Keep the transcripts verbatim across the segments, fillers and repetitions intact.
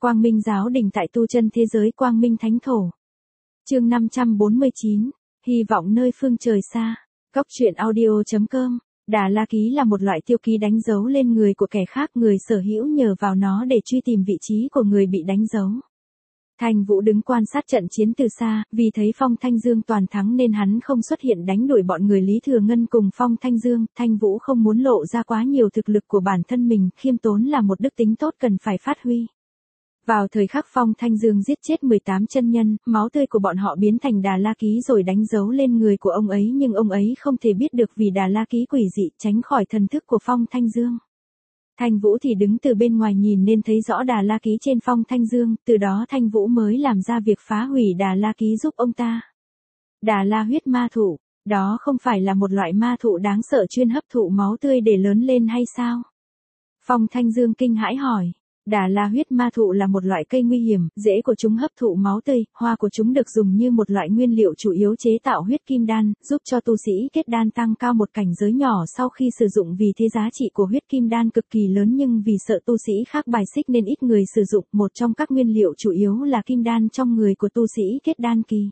Quang Minh giáo đình tại tu chân thế giới Quang Minh Thánh Thổ. Chương năm trăm bốn mươi chín, hy vọng nơi phương trời xa. Góc truyện audio chấm com. Đà La Ký là một loại tiêu ký đánh dấu lên người của kẻ khác, người sở hữu nhờ vào nó để truy tìm vị trí của người bị đánh dấu. Thanh Vũ đứng quan sát trận chiến từ xa, vì thấy Phong Thanh Dương toàn thắng nên hắn không xuất hiện đánh đuổi bọn người Lý Thừa Ngân cùng Phong Thanh Dương. Thanh Vũ không muốn lộ ra quá nhiều thực lực của bản thân mình, khiêm tốn là một đức tính tốt cần phải phát huy. Vào thời khắc Phong Thanh Dương giết chết mười tám chân nhân, máu tươi của bọn họ biến thành Đà La Ký rồi đánh dấu lên người của ông ấy, nhưng ông ấy không thể biết được vì Đà La Ký quỷ dị tránh khỏi thần thức của Phong Thanh Dương. Thanh Vũ thì đứng từ bên ngoài nhìn nên thấy rõ Đà La Ký trên Phong Thanh Dương, từ đó Thanh Vũ mới làm ra việc phá hủy Đà La Ký giúp ông ta. Đà La huyết ma thụ, đó không phải là một loại ma thụ đáng sợ chuyên hấp thụ máu tươi để lớn lên hay sao? Phong Thanh Dương kinh hãi hỏi. Đà La huyết ma thụ là một loại cây nguy hiểm, rễ của chúng hấp thụ máu tươi, hoa của chúng được dùng như một loại nguyên liệu chủ yếu chế tạo huyết kim đan, giúp cho tu sĩ kết đan tăng cao một cảnh giới nhỏ sau khi sử dụng. Vì thế giá trị của huyết kim đan cực kỳ lớn, nhưng vì sợ tu sĩ khác bài xích nên ít người sử dụng. Một trong các nguyên liệu chủ yếu là kim đan trong người của tu sĩ kết đan kỳ.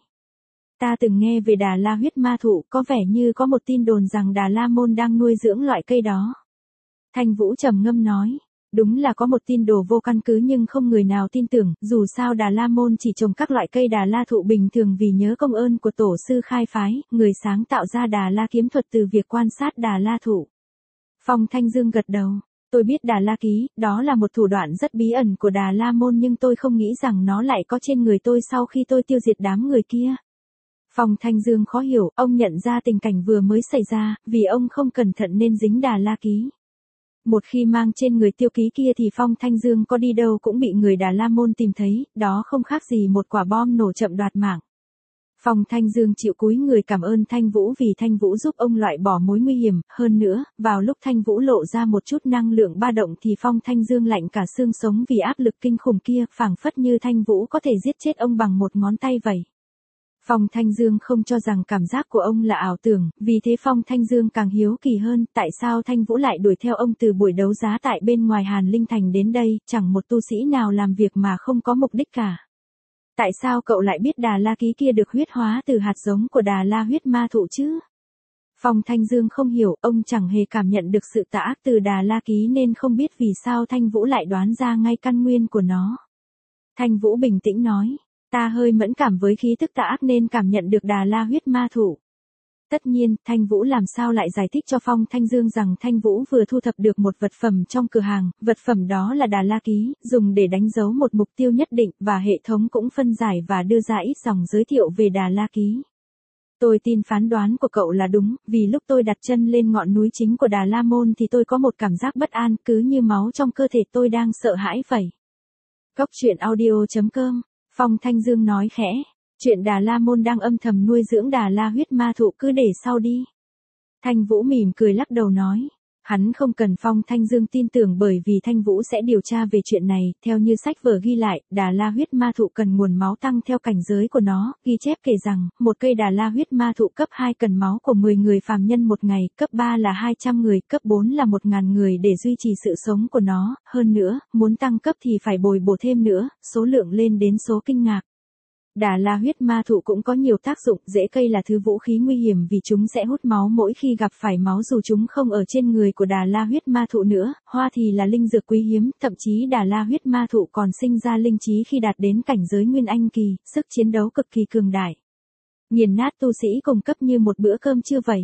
Ta từng nghe về Đà La huyết ma thụ, có vẻ như có một tin đồn rằng Đà La môn đang nuôi dưỡng loại cây đó. Thanh Vũ trầm ngâm nói. Đúng là có một tin đồ vô căn cứ nhưng không người nào tin tưởng, dù sao Đà La môn chỉ trồng các loại cây Đà La thụ bình thường vì nhớ công ơn của tổ sư khai phái, người sáng tạo ra Đà La kiếm thuật từ việc quan sát Đà La thụ. Phong Thanh Dương gật đầu, tôi biết Đà La Ký, đó là một thủ đoạn rất bí ẩn của Đà La môn, nhưng tôi không nghĩ rằng nó lại có trên người tôi sau khi tôi tiêu diệt đám người kia. Phong Thanh Dương khó hiểu, ông nhận ra tình cảnh vừa mới xảy ra, vì ông không cẩn thận nên dính Đà La Ký. Một khi mang trên người tiêu ký kia thì Phong Thanh Dương có đi đâu cũng bị người Đà La môn tìm thấy, đó không khác gì một quả bom nổ chậm đoạt mạng. Phong Thanh Dương chịu cúi người cảm ơn Thanh Vũ vì Thanh Vũ giúp ông loại bỏ mối nguy hiểm, hơn nữa, vào lúc Thanh Vũ lộ ra một chút năng lượng ba động thì Phong Thanh Dương lạnh cả xương sống vì áp lực kinh khủng kia, phảng phất như Thanh Vũ có thể giết chết ông bằng một ngón tay vậy. Phong Thanh Dương không cho rằng cảm giác của ông là ảo tưởng, vì thế Phong Thanh Dương càng hiếu kỳ hơn, tại sao Thanh Vũ lại đuổi theo ông từ buổi đấu giá tại bên ngoài Hàn Linh Thành đến đây, chẳng một tu sĩ nào làm việc mà không có mục đích cả. Tại sao cậu lại biết Đà La Ký kia được huyết hóa từ hạt giống của Đà La huyết ma thụ chứ? Phong Thanh Dương không hiểu, ông chẳng hề cảm nhận được sự tà ác từ Đà La Ký nên không biết vì sao Thanh Vũ lại đoán ra ngay căn nguyên của nó. Thanh Vũ bình tĩnh nói. Ta hơi mẫn cảm với khí tức tà ác nên cảm nhận được Đà La huyết ma thụ. Tất nhiên, Thanh Vũ làm sao lại giải thích cho Phong Thanh Dương rằng Thanh Vũ vừa thu thập được một vật phẩm trong cửa hàng, vật phẩm đó là Đà La Ký, dùng để đánh dấu một mục tiêu nhất định, và hệ thống cũng phân giải và đưa ra ít dòng giới thiệu về Đà La Ký. Tôi tin phán đoán của cậu là đúng, vì lúc tôi đặt chân lên ngọn núi chính của Đà La môn thì tôi có một cảm giác bất an, cứ như máu trong cơ thể tôi đang sợ hãi vậy. Góc truyện audio chấm com. Phong Thanh Dương nói khẽ, chuyện Đà La môn đang âm thầm nuôi dưỡng Đà La huyết ma thụ cứ để sau đi. Thanh Vũ mỉm cười lắc đầu nói, hắn không cần Phong Thanh Dương tin tưởng bởi vì Thanh Vũ sẽ điều tra về chuyện này, theo như sách vở ghi lại, Đà La huyết ma thụ cần nguồn máu tăng theo cảnh giới của nó, ghi chép kể rằng, một cây Đà La huyết ma thụ cấp hai cần máu của mười người phàm nhân một ngày, cấp ba là hai trăm người, cấp bốn là một nghìn người để duy trì sự sống của nó, hơn nữa, muốn tăng cấp thì phải bồi bổ thêm nữa, số lượng lên đến số kinh ngạc. Đà La huyết ma thụ cũng có nhiều tác dụng, rễ cây là thứ vũ khí nguy hiểm vì chúng sẽ hút máu mỗi khi gặp phải máu dù chúng không ở trên người của Đà La huyết ma thụ nữa, hoa thì là linh dược quý hiếm, thậm chí Đà La huyết ma thụ còn sinh ra linh trí khi đạt đến cảnh giới Nguyên Anh kỳ, sức chiến đấu cực kỳ cường đại. Nghiền nát tu sĩ cùng cấp như một bữa cơm trưa vậy.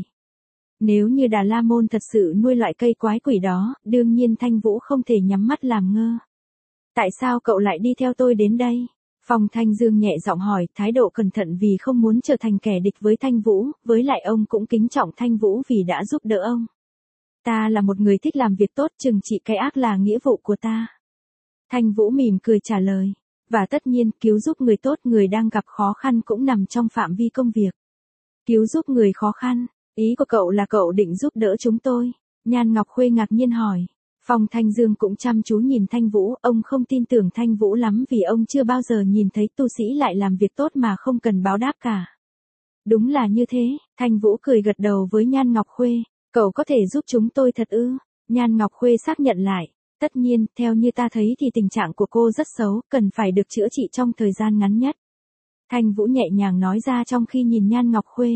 Nếu như Đà La môn thật sự nuôi loại cây quái quỷ đó, đương nhiên Thanh Vũ không thể nhắm mắt làm ngơ. Tại sao cậu lại đi theo tôi đến đây? Phong Thanh Dương nhẹ giọng hỏi, thái độ cẩn thận vì không muốn trở thành kẻ địch với Thanh Vũ, với lại ông cũng kính trọng Thanh Vũ vì đã giúp đỡ ông. Ta là một người thích làm việc tốt, trừng trị cái ác là nghĩa vụ của ta. Thanh Vũ mỉm cười trả lời, và tất nhiên, cứu giúp người tốt, người đang gặp khó khăn cũng nằm trong phạm vi công việc. Cứu giúp người khó khăn, ý của cậu là cậu định giúp đỡ chúng tôi? Nhan Ngọc Khuê ngạc nhiên hỏi. Phong Thanh Dương cũng chăm chú nhìn Thanh Vũ, ông không tin tưởng Thanh Vũ lắm vì ông chưa bao giờ nhìn thấy tu sĩ lại làm việc tốt mà không cần báo đáp cả. Đúng là như thế, Thanh Vũ cười gật đầu với Nhan Ngọc Khuê, cậu có thể giúp chúng tôi thật ư? Nhan Ngọc Khuê xác nhận lại, Tất nhiên, theo như ta thấy thì tình trạng của cô rất xấu, cần phải được chữa trị trong thời gian ngắn nhất. Thanh Vũ nhẹ nhàng nói ra trong khi nhìn Nhan Ngọc Khuê.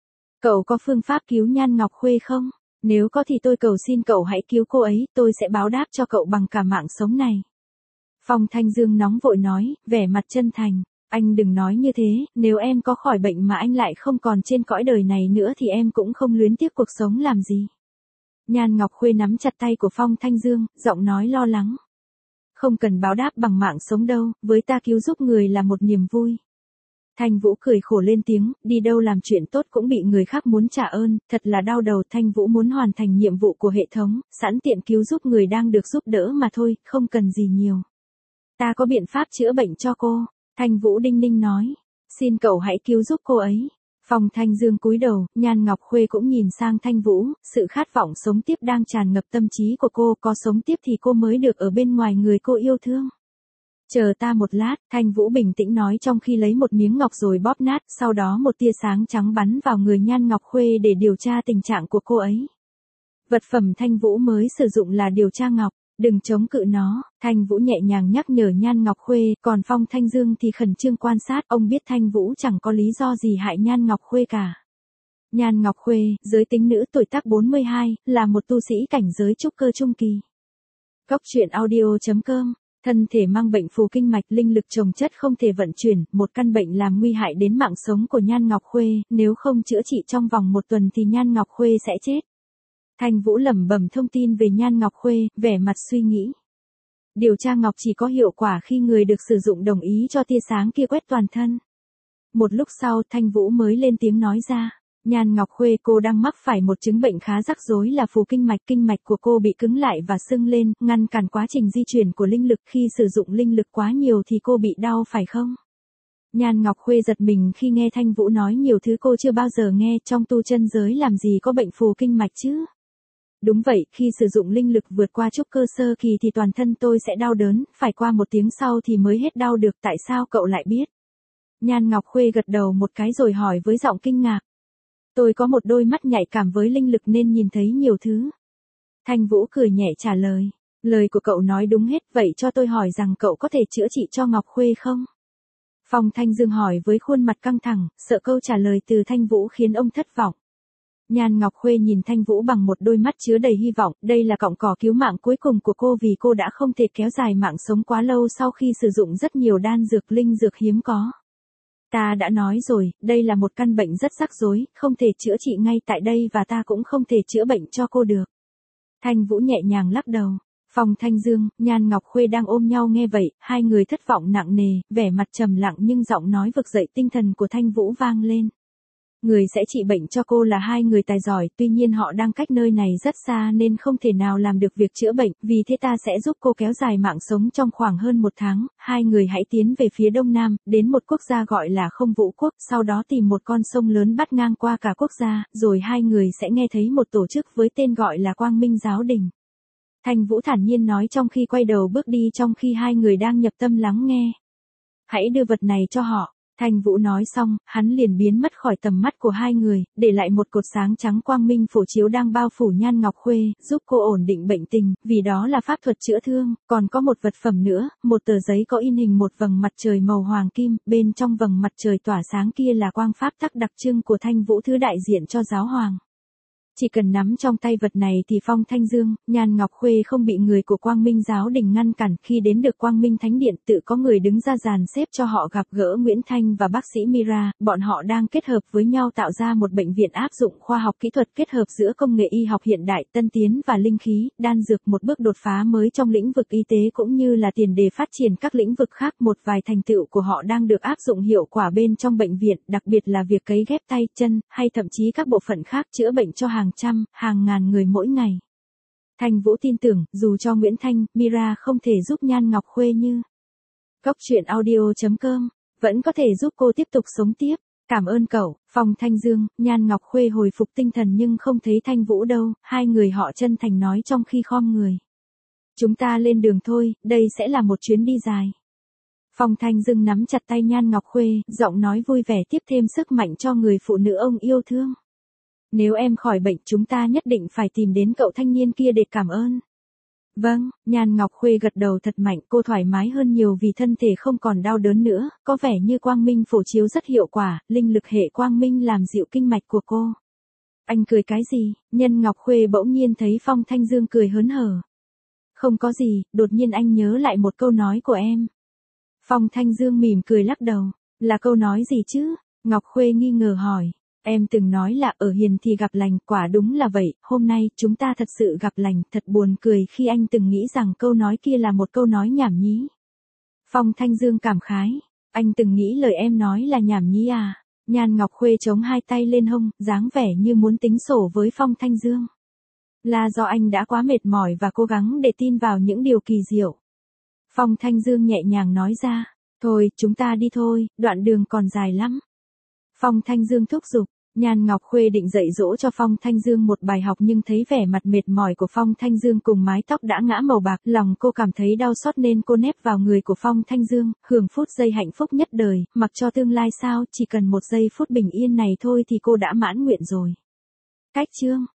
Cậu có phương pháp cứu Nhan Ngọc Khuê không? Nếu có thì tôi cầu xin cậu hãy cứu cô ấy, tôi sẽ báo đáp cho cậu bằng cả mạng sống này. Phong Thanh Dương nóng vội nói, vẻ mặt chân thành. Anh đừng nói như thế, nếu em có khỏi bệnh mà anh lại không còn trên cõi đời này nữa thì em cũng không luyến tiếc cuộc sống làm gì. Nhan Ngọc Khuê nắm chặt tay của Phong Thanh Dương, giọng nói lo lắng. Không cần báo đáp bằng mạng sống đâu, với ta cứu giúp người là một niềm vui. Thanh Vũ cười khổ lên tiếng, đi đâu làm chuyện tốt cũng bị người khác muốn trả ơn, thật là đau đầu. Thanh Vũ muốn hoàn thành nhiệm vụ của hệ thống, sẵn tiện cứu giúp người đang được giúp đỡ mà thôi, không cần gì nhiều. Ta có biện pháp chữa bệnh cho cô, Thanh Vũ đinh ninh nói. Xin cậu hãy cứu giúp cô ấy. Phong Thanh Dương cúi đầu, Nhan Ngọc Khuê cũng nhìn sang Thanh Vũ, sự khát vọng sống tiếp đang tràn ngập tâm trí của cô, có sống tiếp thì cô mới được ở bên ngoài người cô yêu thương. Chờ ta một lát, Thanh Vũ bình tĩnh nói trong khi lấy một miếng ngọc rồi bóp nát, sau đó một tia sáng trắng bắn vào người Nhan Ngọc Khuê để điều tra tình trạng của cô ấy. Vật phẩm Thanh Vũ mới sử dụng là điều tra ngọc, đừng chống cự nó, Thanh Vũ nhẹ nhàng nhắc nhở Nhan Ngọc Khuê, còn Phong Thanh Dương thì khẩn trương quan sát, ông biết Thanh Vũ chẳng có lý do gì hại Nhan Ngọc Khuê cả. Nhan Ngọc Khuê, giới tính nữ, tuổi tác bốn mươi hai, là một tu sĩ cảnh giới trúc cơ trung kỳ. Góc truyện audio chấm com. Thân thể mang bệnh phù kinh mạch, linh lực chồng chất không thể vận chuyển, một căn bệnh làm nguy hại đến mạng sống của Nhan Ngọc Khuê, nếu không chữa trị trong vòng một tuần thì Nhan Ngọc Khuê sẽ chết. Thanh Vũ lẩm bẩm thông tin về Nhan Ngọc Khuê, vẻ mặt suy nghĩ. Điều tra ngọc chỉ có hiệu quả khi người được sử dụng đồng ý cho tia sáng kia quét toàn thân. Một lúc sau Thanh Vũ mới lên tiếng nói ra. Nhan Ngọc Khuê, cô đang mắc phải một chứng bệnh khá rắc rối là phù kinh mạch, kinh mạch của cô bị cứng lại và sưng lên, ngăn cản quá trình di chuyển của linh lực, khi sử dụng linh lực quá nhiều thì cô bị đau phải không? Nhan Ngọc Khuê giật mình khi nghe Thanh Vũ nói nhiều thứ cô chưa bao giờ nghe, trong tu chân giới làm gì có bệnh phù kinh mạch chứ? Đúng vậy, khi sử dụng linh lực vượt qua trúc cơ sơ kỳ thì toàn thân tôi sẽ đau đớn, phải qua một tiếng sau thì mới hết đau được, tại sao cậu lại biết? Nhan Ngọc Khuê gật đầu một cái rồi hỏi với giọng kinh ngạc. Tôi có một đôi mắt nhạy cảm với linh lực nên nhìn thấy nhiều thứ. Thanh Vũ cười nhẹ trả lời. Lời của cậu nói đúng hết, vậy cho tôi hỏi rằng cậu có thể chữa trị cho Ngọc Khuê không? Phong Thanh Dương hỏi với khuôn mặt căng thẳng, sợ câu trả lời từ Thanh Vũ khiến ông thất vọng. Nhan Ngọc Khuê nhìn Thanh Vũ bằng một đôi mắt chứa đầy hy vọng, đây là cọng cỏ cứu mạng cuối cùng của cô vì cô đã không thể kéo dài mạng sống quá lâu sau khi sử dụng rất nhiều đan dược linh dược hiếm có. Ta đã nói rồi, đây là một căn bệnh rất rắc rối, không thể chữa trị ngay tại đây và ta cũng không thể chữa bệnh cho cô được. Thanh Vũ nhẹ nhàng lắc đầu. Phong Thanh Dương, Nhan Ngọc Khuê đang ôm nhau nghe vậy, hai người thất vọng nặng nề, vẻ mặt trầm lặng nhưng giọng nói vực dậy tinh thần của Thanh Vũ vang lên. Người sẽ trị bệnh cho cô là hai người tài giỏi, tuy nhiên họ đang cách nơi này rất xa nên không thể nào làm được việc chữa bệnh, vì thế ta sẽ giúp cô kéo dài mạng sống trong khoảng hơn một tháng. Hai người hãy tiến về phía đông nam, đến một quốc gia gọi là Không Vũ Quốc, sau đó tìm một con sông lớn bắt ngang qua cả quốc gia, rồi hai người sẽ nghe thấy một tổ chức với tên gọi là Quang Minh Giáo Đình. Thanh Vũ thản nhiên nói trong khi quay đầu bước đi trong khi hai người đang nhập tâm lắng nghe. Hãy đưa vật này cho họ. Thanh Vũ nói xong, hắn liền biến mất khỏi tầm mắt của hai người, để lại một cột sáng trắng quang minh phổ chiếu đang bao phủ Nhan Ngọc Khuê, giúp cô ổn định bệnh tình, vì đó là pháp thuật chữa thương, còn có một vật phẩm nữa, một tờ giấy có in hình một vầng mặt trời màu hoàng kim, bên trong vầng mặt trời tỏa sáng kia là quang pháp tắc đặc trưng của Thanh Vũ, thứ đại diện cho giáo hoàng. Chỉ cần nắm trong tay vật này thì Phong Thanh Dương, Nhan Ngọc Khuê không bị người của Quang Minh Giáo Đình ngăn cản. Khi đến được Quang Minh Thánh Điện, tự có người đứng ra dàn xếp cho họ gặp gỡ Nguyễn Thanh và bác sĩ Mira, bọn họ đang kết hợp với nhau tạo ra một bệnh viện áp dụng khoa học kỹ thuật kết hợp giữa công nghệ y học hiện đại, tân tiến và linh khí, đan dược, một bước đột phá mới trong lĩnh vực y tế cũng như là tiền đề phát triển các lĩnh vực khác. Một vài thành tựu của họ đang được áp dụng hiệu quả bên trong bệnh viện, đặc biệt là việc cấy ghép tay, chân, hay thậm chí các bộ phận khác chữa bệnh cho hàng trăm, hàng ngàn người mỗi ngày. Thanh Vũ tin tưởng, dù cho Nguyễn Thanh, Mira không thể giúp Nhan Ngọc Khuê như Góc truyện audio chấm com, vẫn có thể giúp cô tiếp tục sống tiếp. Cảm ơn cậu. Phong Thanh Dương, Nhan Ngọc Khuê hồi phục tinh thần nhưng không thấy Thanh Vũ đâu, hai người họ chân thành nói trong khi khom người. Chúng ta lên đường thôi, đây sẽ là một chuyến đi dài. Phong Thanh Dương nắm chặt tay Nhan Ngọc Khuê, giọng nói vui vẻ tiếp thêm sức mạnh cho người phụ nữ ông yêu thương. Nếu em khỏi bệnh chúng ta nhất định phải tìm đến cậu thanh niên kia để cảm ơn. Vâng, Nhan Ngọc Khuê gật đầu thật mạnh, cô thoải mái hơn nhiều vì thân thể không còn đau đớn nữa, có vẻ như quang minh phổ chiếu rất hiệu quả, linh lực hệ quang minh làm dịu kinh mạch của cô. Anh cười cái gì? Nhân Ngọc Khuê bỗng nhiên thấy Phong Thanh Dương cười hớn hở. Không có gì, đột nhiên anh nhớ lại một câu nói của em. Phong Thanh Dương mỉm cười lắc đầu. Là câu nói gì chứ? Ngọc Khuê nghi ngờ hỏi. Em từng nói là ở hiền thì gặp lành, quả đúng là vậy, hôm nay chúng ta thật sự gặp lành, thật buồn cười khi anh từng nghĩ rằng câu nói kia là một câu nói nhảm nhí. Phong Thanh Dương cảm khái. Anh từng nghĩ lời em nói là nhảm nhí à? Nhan Ngọc Khuê chống hai tay lên hông, dáng vẻ như muốn tính sổ với Phong Thanh Dương. Là do anh đã quá mệt mỏi và cố gắng để tin vào những điều kỳ diệu. Phong Thanh Dương nhẹ nhàng nói ra. Thôi, chúng ta đi thôi, đoạn đường còn dài lắm. Phong Thanh Dương thúc giục. Nhan Ngọc Khuê định dạy dỗ cho Phong Thanh Dương một bài học nhưng thấy vẻ mặt mệt mỏi của Phong Thanh Dương cùng mái tóc đã ngã màu bạc, lòng cô cảm thấy đau xót nên cô nép vào người của Phong Thanh Dương, hưởng phút giây hạnh phúc nhất đời, mặc cho tương lai sao, chỉ cần một giây phút bình yên này thôi thì cô đã mãn nguyện rồi. Cách chương